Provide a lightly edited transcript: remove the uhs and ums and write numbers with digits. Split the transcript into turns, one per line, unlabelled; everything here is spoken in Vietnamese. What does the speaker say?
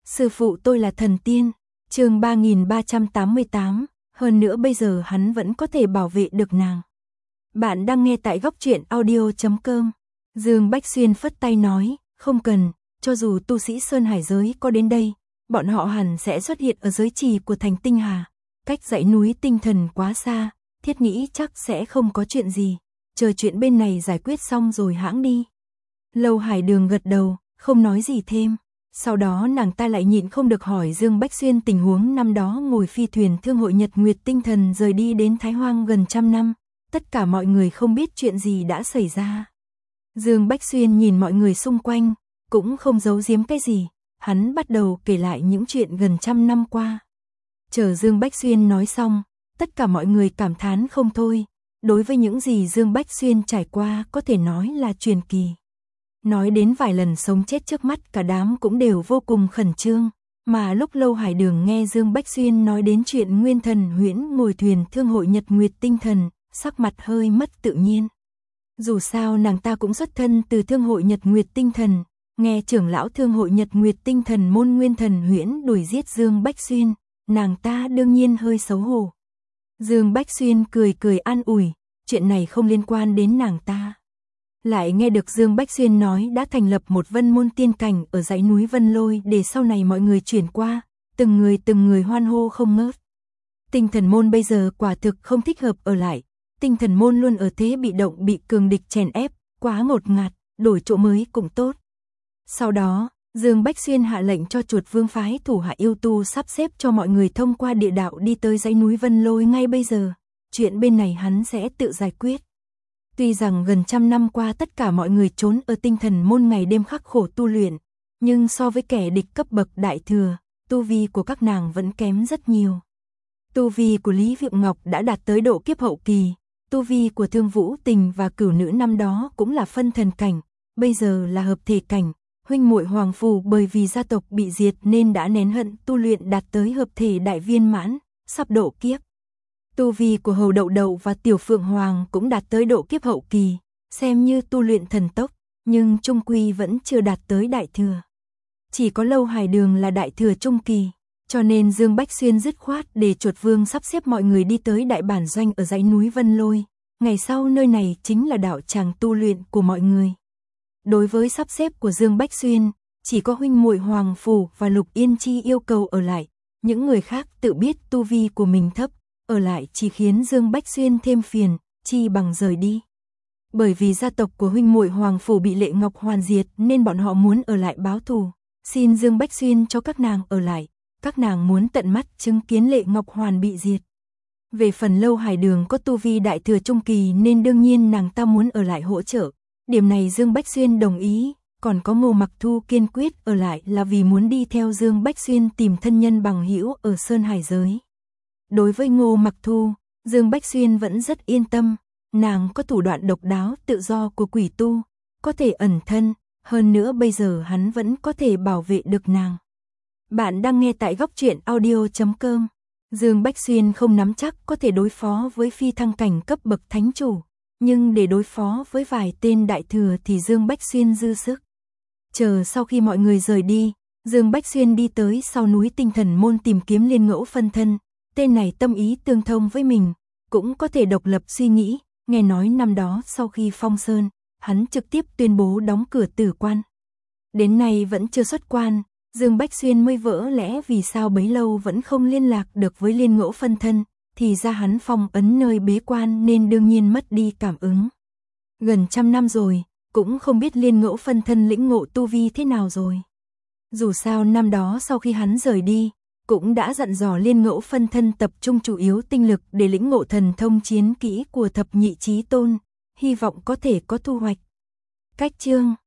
Sư phụ tôi là thần tiên, chương 3388, hơn nữa bây giờ hắn vẫn có thể bảo vệ được nàng. Bạn đang nghe tại góc truyện audio.com. Dương Bách Xuyên phất tay nói, không cần, cho dù tu sĩ Sơn Hải giới có đến đây, bọn họ hẳn sẽ xuất hiện ở giới trì của thành Tinh Hà. Cách dãy núi tinh thần quá xa, thiết nghĩ chắc sẽ không có chuyện gì, chờ chuyện bên này giải quyết xong rồi hãng đi. Lâu Hải Đường gật đầu, không nói gì thêm. Sau đó nàng ta lại nhịn không được hỏi Dương Bách Xuyên tình huống năm đó ngồi phi thuyền thương hội Nhật Nguyệt tinh thần rời đi đến Thái Hoang gần 100 năm, tất cả mọi người không biết chuyện gì đã xảy ra. Dương Bách Xuyên nhìn mọi người xung quanh, cũng không giấu giếm cái gì, hắn bắt đầu kể lại những chuyện gần 100 năm qua. Chờ Dương Bách Xuyên nói xong, tất cả mọi người cảm thán không thôi, đối với những gì Dương Bách Xuyên trải qua có thể nói là truyền kỳ. Nói đến vài lần sống chết trước mắt cả đám cũng đều vô cùng khẩn trương, mà lúc Lâu Hải Đường nghe Dương Bách Xuyên nói đến chuyện Nguyên Thần Huyễn ngồi thuyền thương hội Nhật Nguyệt tinh thần, sắc mặt hơi mất tự nhiên. Dù sao nàng ta cũng xuất thân từ thương hội Nhật Nguyệt tinh thần, nghe trưởng lão thương hội Nhật Nguyệt tinh thần môn Nguyên Thần Huyễn đuổi giết Dương Bách Xuyên, nàng ta đương nhiên hơi xấu hổ. Dương Bách Xuyên cười cười an ủi, chuyện này không liên quan đến nàng ta. Lại nghe được Dương Bách Xuyên nói đã thành lập một Vân Môn tiên cảnh ở dãy núi Vân Lôi để sau này mọi người chuyển qua, từng người hoan hô không ngớt. Tinh thần môn bây giờ quả thực không thích hợp ở lại, tinh thần môn luôn ở thế bị động bị cường địch chèn ép, quá ngột ngạt, đổi chỗ mới cũng tốt. Sau đó, Dương Bách Xuyên hạ lệnh cho Chuột Vương phái thủ hạ yêu tu sắp xếp cho mọi người thông qua địa đạo đi tới dãy núi Vân Lôi ngay bây giờ, chuyện bên này hắn sẽ tự giải quyết. Tuy rằng gần 100 năm qua tất cả mọi người trốn ở tinh thần môn ngày đêm khắc khổ tu luyện, nhưng so với kẻ địch cấp bậc đại thừa, tu vi của các nàng vẫn kém rất nhiều. Tu vi của Lý Việu Ngọc đã đạt tới độ kiếp hậu kỳ, tu vi của Thương Vũ Tình và Cửu Nữ năm đó cũng là phân thần cảnh, bây giờ là hợp thể cảnh. Huynh muội Hoàng Phù bởi vì gia tộc bị diệt nên đã nén hận tu luyện đạt tới hợp thể đại viên mãn, sắp độ kiếp. Tu vi của Hầu Đậu Đậu và Tiểu Phượng Hoàng cũng đạt tới độ kiếp hậu kỳ, xem như tu luyện thần tốc, nhưng trung quy vẫn chưa đạt tới đại thừa. Chỉ có Lâu Hải Đường là đại thừa trung kỳ, cho nên Dương Bách Xuyên dứt khoát để Chuột Vương sắp xếp mọi người đi tới đại bản doanh ở dãy núi Vân Lôi, ngày sau nơi này chính là đạo tràng tu luyện của mọi người. Đối với sắp xếp của Dương Bách Xuyên, chỉ có huynh muội Hoàng Phủ và Lục Yên Chi yêu cầu ở lại, những người khác tự biết tu vi của mình thấp, ở lại chỉ khiến Dương Bách Xuyên thêm phiền, chi bằng rời đi. Bởi vì gia tộc của huynh muội Hoàng Phủ bị Lệ Ngọc Hoàn diệt nên bọn họ muốn ở lại báo thù, xin Dương Bách Xuyên cho các nàng ở lại, các nàng muốn tận mắt chứng kiến Lệ Ngọc Hoàn bị diệt. Về phần Lâu Hải Đường có tu vi đại thừa trung kỳ nên đương nhiên nàng ta muốn ở lại hỗ trợ. Điểm này Dương Bách Xuyên đồng ý, còn có Ngô Mặc Thu kiên quyết ở lại là vì muốn đi theo Dương Bách Xuyên tìm thân nhân bằng hữu ở Sơn Hải giới. Đối với Ngô Mặc Thu, Dương Bách Xuyên vẫn rất yên tâm, nàng có thủ đoạn độc đáo tự do của quỷ tu, có thể ẩn thân, hơn nữa bây giờ hắn vẫn có thể bảo vệ được nàng. Bạn đang nghe tại góc truyện audio.com. Dương Bách Xuyên không nắm chắc có thể đối phó với phi thăng cảnh cấp bậc thánh chủ, nhưng để đối phó với vài tên đại thừa thì Dương Bách Xuyên dư sức. Chờ sau khi mọi người rời đi, Dương Bách Xuyên đi tới sau núi Tinh Thần Môn tìm kiếm Liên Ngẫu phân thân, tên này tâm ý tương thông với mình, cũng có thể độc lập suy nghĩ, nghe nói năm đó sau khi phong sơn, hắn trực tiếp tuyên bố đóng cửa tử quan. Đến nay vẫn chưa xuất quan, Dương Bách Xuyên mới vỡ lẽ vì sao bấy lâu vẫn không liên lạc được với Liên Ngẫu phân thân. Thì ra hắn phong ấn nơi bế quan nên đương nhiên mất đi cảm ứng. Gần 100 năm rồi, cũng không biết Liên Ngẫu phân thân lĩnh ngộ tu vi thế nào rồi. Dù sao năm đó sau khi hắn rời đi, cũng đã dặn dò Liên Ngẫu phân thân tập trung chủ yếu tinh lực để lĩnh ngộ thần thông chiến kỹ của thập nhị chí tôn, hy vọng có thể có thu hoạch. Cách chương